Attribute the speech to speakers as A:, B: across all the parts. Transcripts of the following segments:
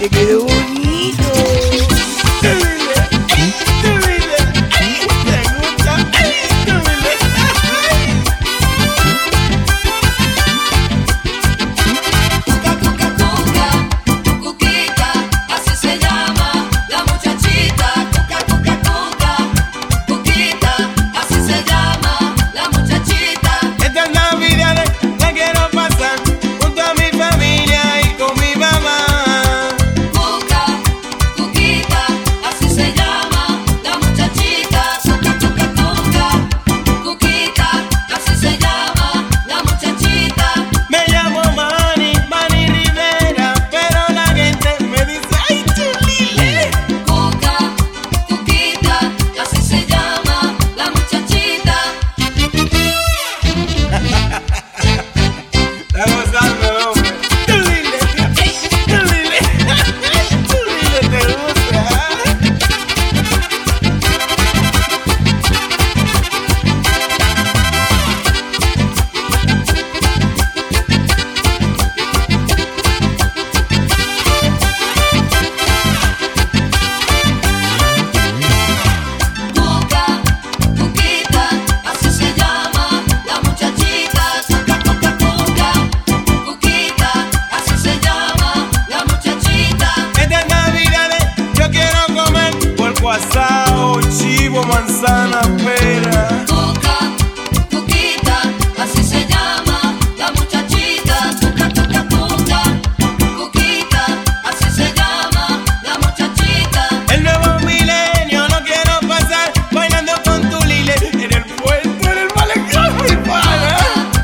A: te quedó bonito.
B: Asado, chivo, manzana, pera.
C: Cuca, Cuquita, así se llama la muchachita. Cuca, Cuca, Cuca, Cuquita, así se llama la muchachita.
B: El nuevo milenio no quiero pasar bailando con tu Lile en el puerto, en el malecón, mi pana.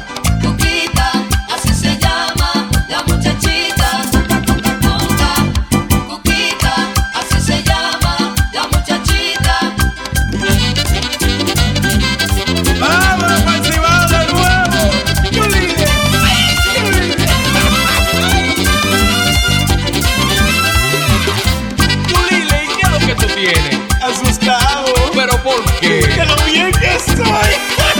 C: Cuquita, así se llama la muchachita. Cuca, Cuca, Cuca, Cuquita, así se llama la muchachita.
B: Vámonos para encima de nuevo. Tu Lile, tu Lile.
D: Tú, Lile, ¿y qué es lo que tú tienes?
B: Asustado.
D: ¿Pero por qué?
B: Que lo bien que estoy.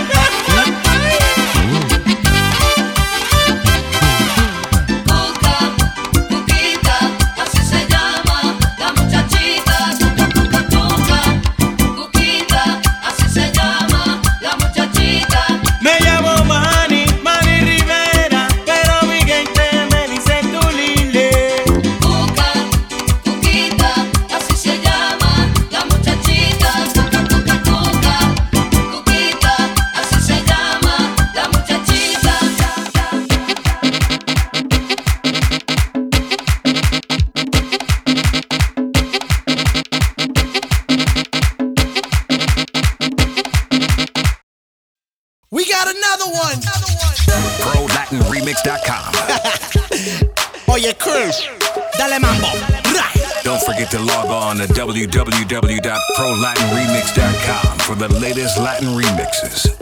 C: Cuca, Cuquita, así se llama la muchachita. Cuca, Cuca, Cuca, Cuquita, así se llama la muchachita.
B: Me llamo Manny Rivera, pero mi gente me dice tu Lile.
C: Cuca, Cuquita, así se llama la muchachita. Cuca, Cuca, Cuca, Cuquita, así se llama la muchachita.
A: We got another one.
E: ProLatinRemix.com.
A: Oye, Chris, dale mambo. Ra.
E: Don't forget to log on to www.ProLatinRemix.com for the latest Latin remixes.